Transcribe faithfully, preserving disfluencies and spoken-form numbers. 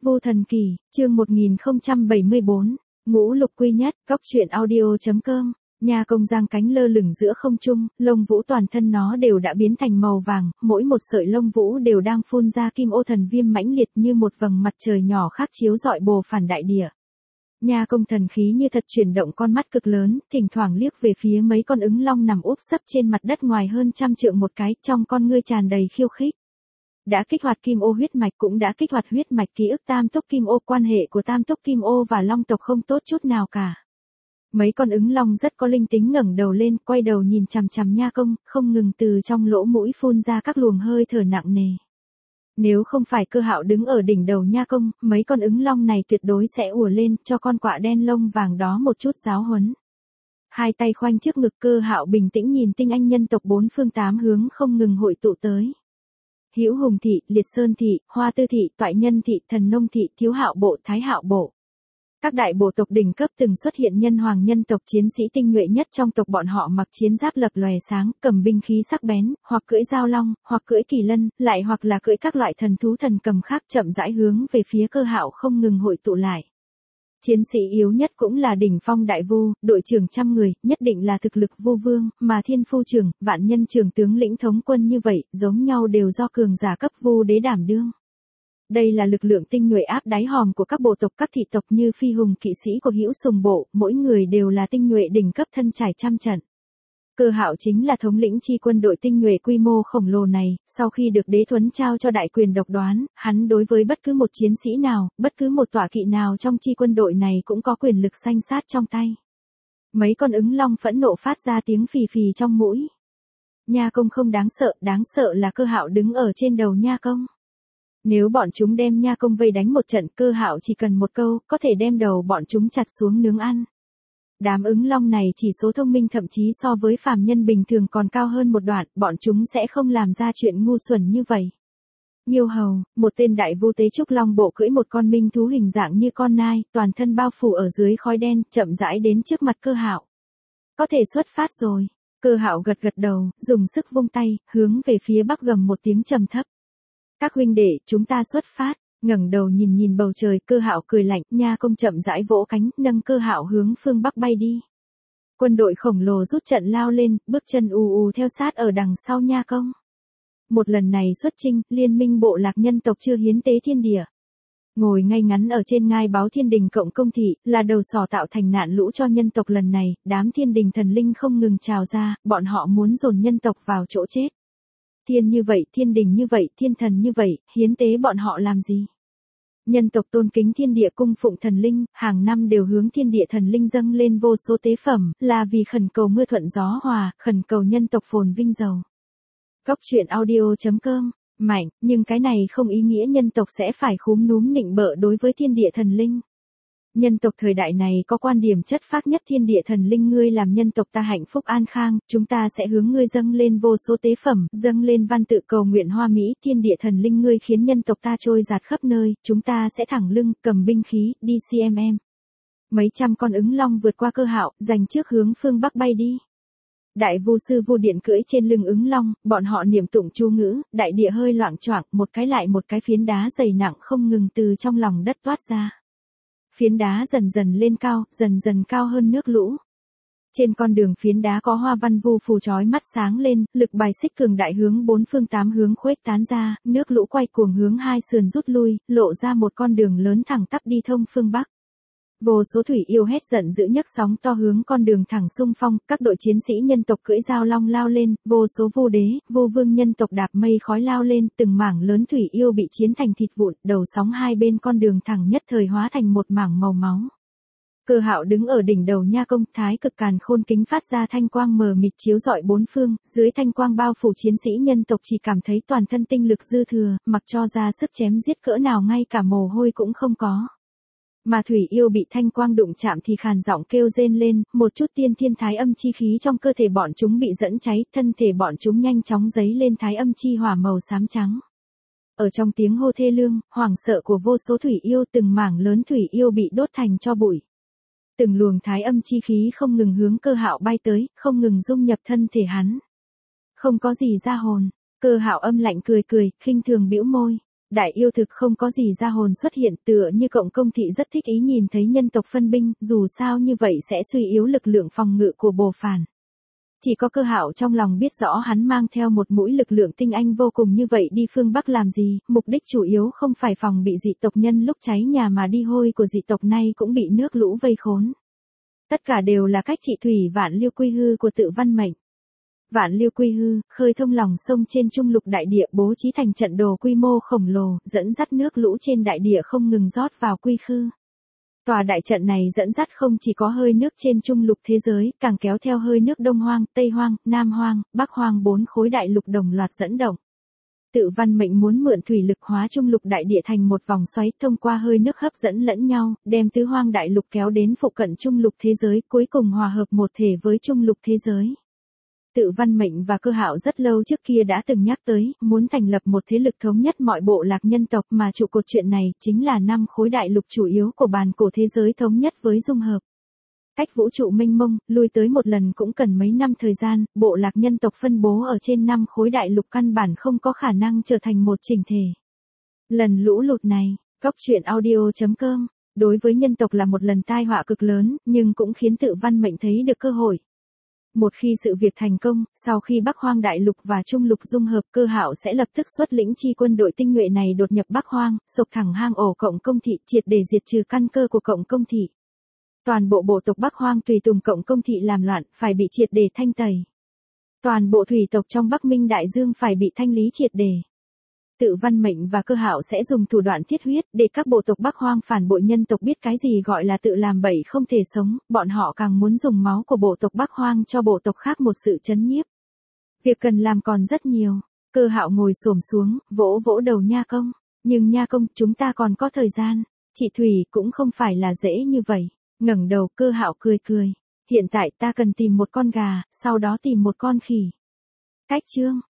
Vô Thần Kỳ, chương một nghìn không trăm bảy mươi bốn, Ngũ Lục Quy Nhất, Cóc truyện audio chấm com. Nha Công giang cánh lơ lửng giữa không trung, lông vũ toàn thân nó đều đã biến thành màu vàng, mỗi một sợi lông vũ đều đang phun ra kim ô thần viêm mãnh liệt như một vầng mặt trời nhỏ khác chiếu rọi bồ phản đại địa. Nha Công thần khí như thật chuyển động con mắt cực lớn, thỉnh thoảng liếc về phía mấy con ứng long nằm úp sấp trên mặt đất ngoài hơn trăm trượng một cái, trong con ngươi tràn đầy khiêu khích. Đã kích hoạt kim ô huyết mạch cũng đã kích hoạt huyết mạch ký ức tam túc kim ô, quan hệ của tam túc kim ô và long tộc không tốt chút nào cả. Mấy con ứng long rất có linh tính ngẩng đầu lên, quay đầu nhìn chằm chằm Nha Công, không ngừng từ trong lỗ mũi phun ra các luồng hơi thở nặng nề. Nếu không phải Cơ Hạo đứng ở đỉnh đầu Nha Công, mấy con ứng long này tuyệt đối sẽ ùa lên cho con quạ đen lông vàng đó một chút giáo huấn. Hai tay khoanh trước ngực, Cơ Hạo bình tĩnh nhìn tinh anh nhân tộc bốn phương tám hướng không ngừng hội tụ tới. Hữu Hùng thị, Liệt Sơn thị, Hoa Tư thị, Toại Nhân thị, Thần Nông thị, Thiếu Hạo bộ, Thái Hạo bộ. Các đại bộ tộc đỉnh cấp từng xuất hiện nhân hoàng nhân tộc chiến sĩ tinh nhuệ nhất trong tộc, bọn họ mặc chiến giáp lập lòe sáng, cầm binh khí sắc bén, hoặc cưỡi dao long, hoặc cưỡi kỳ lân, lại hoặc là cưỡi các loại thần thú thần cầm khác, chậm rãi hướng về phía Cơ Hạo không ngừng hội tụ lại. Chiến sĩ yếu nhất cũng là đỉnh phong đại vu, đội trưởng trăm người, nhất định là thực lực vu vương, mà thiên phu trưởng, vạn nhân trưởng tướng lĩnh thống quân như vậy, giống nhau đều do cường giả cấp vu đế đảm đương. Đây là lực lượng tinh nhuệ áp đáy hòm của các bộ tộc, các thị tộc như Phi Hùng kỵ sĩ của Hữu Sùng bộ, mỗi người đều là tinh nhuệ đỉnh cấp thân trải trăm trận. Cơ Hạo chính là thống lĩnh chi quân đội tinh nhuệ quy mô khổng lồ này, sau khi được đế thuấn trao cho đại quyền độc đoán, hắn đối với bất cứ một chiến sĩ nào, bất cứ một tọa kỵ nào trong chi quân đội này cũng có quyền lực sanh sát trong tay. Mấy con ứng long phẫn nộ phát ra tiếng phì phì trong mũi. Nha Công không đáng sợ, đáng sợ là Cơ Hạo đứng ở trên đầu Nha Công. Nếu bọn chúng đem Nha Công vây đánh một trận, Cơ Hạo chỉ cần một câu, có thể đem đầu bọn chúng chặt xuống nướng ăn. Đám ứng long này chỉ số thông minh thậm chí so với phàm nhân bình thường còn cao hơn một đoạn, bọn chúng sẽ không làm ra chuyện ngu xuẩn như vậy. Nghiêu Hầu, một tên đại vu tế trúc long bộ cưỡi một con minh thú hình dạng như con nai, toàn thân bao phủ ở dưới khói đen, chậm rãi đến trước mặt Cơ Hạo. Có thể xuất phát rồi. Cơ Hạo gật gật đầu, dùng sức vung tay, hướng về phía bắc gầm một tiếng trầm thấp. Các huynh đệ, chúng ta xuất phát. Ngẩng đầu nhìn nhìn bầu trời, Cơ Hạo cười lạnh, Nha Công chậm rãi vỗ cánh, nâng Cơ Hạo hướng phương bắc bay đi. Quân đội khổng lồ rút trận lao lên, bước chân ù ù theo sát ở đằng sau Nha Công. Một lần này xuất chinh, liên minh bộ lạc nhân tộc chưa hiến tế thiên địa. Ngồi ngay ngắn ở trên ngai báo thiên đình cộng công thị, là đầu sỏ tạo thành nạn lũ cho nhân tộc lần này, đám thiên đình thần linh không ngừng trào ra, bọn họ muốn dồn nhân tộc vào chỗ chết. Thiên như vậy, thiên đình như vậy, thiên thần như vậy, hiến tế bọn họ làm gì? Nhân tộc tôn kính thiên địa cung phụng thần linh, hàng năm đều hướng thiên địa thần linh dâng lên vô số tế phẩm, là vì khẩn cầu mưa thuận gió hòa, khẩn cầu nhân tộc phồn vinh giàu. Cóc truyện audio chấm com, mạnh, nhưng cái này không ý nghĩa nhân tộc sẽ phải khúm núm nịnh bợ đối với thiên địa thần linh. Nhân tộc thời đại này có quan điểm chất phác nhất, thiên địa thần linh ngươi làm nhân tộc ta hạnh phúc an khang, chúng ta sẽ hướng ngươi dâng lên vô số tế phẩm, dâng lên văn tự cầu nguyện hoa mỹ, thiên địa thần linh ngươi khiến nhân tộc ta trôi dạt khắp nơi, chúng ta sẽ thẳng lưng, cầm binh khí, đi xê em em. Mấy trăm con ứng long vượt qua Cơ Hạo, giành trước hướng phương bắc bay đi. Đại vu sư vu điện cưỡi trên lưng ứng long, bọn họ niệm tụng chú ngữ, đại địa hơi loạng choạng, một cái lại một cái phiến đá dày nặng không ngừng từ trong lòng đất toát ra. Phiến đá dần dần lên cao, dần dần cao hơn nước lũ. Trên con đường phiến đá có hoa văn vu phù chói mắt sáng lên, lực bài xích cường đại hướng bốn phương tám hướng khuếch tán ra, nước lũ quay cuồng hướng hai sườn rút lui, lộ ra một con đường lớn thẳng tắp đi thông phương bắc. Vô số thủy yêu hét giận dữ nhấc sóng to hướng con đường thẳng xung phong, các đội chiến sĩ nhân tộc cưỡi dao long lao lên, vô số vu đế, vu vương nhân tộc đạp mây khói lao lên, từng mảng lớn thủy yêu bị chiến thành thịt vụn, đầu sóng hai bên con đường thẳng nhất thời hóa thành một mảng màu máu. Cơ Hạo đứng ở đỉnh đầu Nha Công, thái cực càn khôn kính phát ra thanh quang mờ mịt chiếu rọi bốn phương, dưới thanh quang bao phủ chiến sĩ nhân tộc chỉ cảm thấy toàn thân tinh lực dư thừa, mặc cho ra sức chém giết cỡ nào ngay cả mồ hôi cũng không có. Mà thủy yêu bị thanh quang đụng chạm thì khàn giọng kêu rên lên, một chút tiên thiên thái âm chi khí trong cơ thể bọn chúng bị dẫn cháy, thân thể bọn chúng nhanh chóng dấy lên thái âm chi hỏa màu xám trắng. Ở trong tiếng hô thê lương, hoảng sợ của vô số thủy yêu, từng mảng lớn thủy yêu bị đốt thành tro bụi. Từng luồng thái âm chi khí không ngừng hướng Cơ Hạo bay tới, không ngừng dung nhập thân thể hắn. Không có gì ra hồn, Cơ Hạo âm lạnh cười cười, khinh thường bĩu môi. Đại yêu thực không có gì ra hồn xuất hiện, tựa như cộng công thị rất thích ý nhìn thấy nhân tộc phân binh, dù sao như vậy sẽ suy yếu lực lượng phòng ngự của Bồ Phản. Chỉ có Cơ Hạo trong lòng biết rõ hắn mang theo một mũi lực lượng tinh anh vô cùng như vậy đi phương Bắc làm gì, mục đích chủ yếu không phải phòng bị dị tộc nhân lúc cháy nhà mà đi hôi của dị tộc này cũng bị nước lũ vây khốn. Tất cả đều là cách trị thủy Vạn Liêu Quy Hư của Tự Văn Mệnh. Vạn Liêu Quy Hư, khơi thông lòng sông trên trung lục đại địa bố trí thành trận đồ quy mô khổng lồ, dẫn dắt nước lũ trên đại địa không ngừng rót vào Quy Khư. Tòa đại trận này dẫn dắt không chỉ có hơi nước trên trung lục thế giới, càng kéo theo hơi nước Đông Hoang, Tây Hoang, Nam Hoang, Bắc Hoang bốn khối đại lục đồng loạt dẫn động. Tự Văn Mệnh muốn mượn thủy lực hóa trung lục đại địa thành một vòng xoáy thông qua hơi nước hấp dẫn lẫn nhau, đem tứ hoang đại lục kéo đến phụ cận trung lục thế giới, cuối cùng hòa hợp một thể với trung lục thế giới. Tự Văn Mệnh và Cơ Hạo rất lâu trước kia đã từng nhắc tới, muốn thành lập một thế lực thống nhất mọi bộ lạc nhân tộc mà trụ cột chuyện này chính là năm khối đại lục chủ yếu của bàn cổ thế giới thống nhất với dung hợp. Cách vũ trụ mênh mông, lui tới một lần cũng cần mấy năm thời gian, bộ lạc nhân tộc phân bố ở trên năm khối đại lục căn bản không có khả năng trở thành một chỉnh thể. Lần lũ lụt này, Cóc Truyện Audio chấm com, đối với nhân tộc là một lần tai họa cực lớn, nhưng cũng khiến Tự Văn Mệnh thấy được cơ hội. Một khi sự việc thành công, sau khi Bắc Hoang Đại Lục và Trung Lục dung hợp, Cơ Hạo sẽ lập tức xuất lĩnh chi quân đội tinh nhuệ này đột nhập Bắc Hoang, sộc thẳng hang ổ cộng công thị, triệt để diệt trừ căn cơ của cộng công thị. Toàn bộ bộ tộc Bắc Hoang tùy tùng cộng công thị làm loạn, phải bị triệt để thanh tẩy. Toàn bộ thủy tộc trong Bắc Minh Đại Dương phải bị thanh lý triệt để. Tự Văn Mệnh và Cơ Hạo sẽ dùng thủ đoạn thiết huyết để các bộ tộc Bắc Hoang phản bội nhân tộc biết cái gì gọi là tự làm bậy không thể sống, bọn họ càng muốn dùng máu của bộ tộc Bắc Hoang cho bộ tộc khác một sự chấn nhiếp. Việc cần làm còn rất nhiều. Cơ Hạo ngồi xổm xuống, vỗ vỗ đầu Nha Công. Nhưng Nha Công, chúng ta còn có thời gian. Chị Thủy cũng không phải là dễ như vậy. Ngẩng đầu, Cơ Hạo cười cười. Hiện tại ta cần tìm một con gà, sau đó tìm một con khỉ. Cách chương.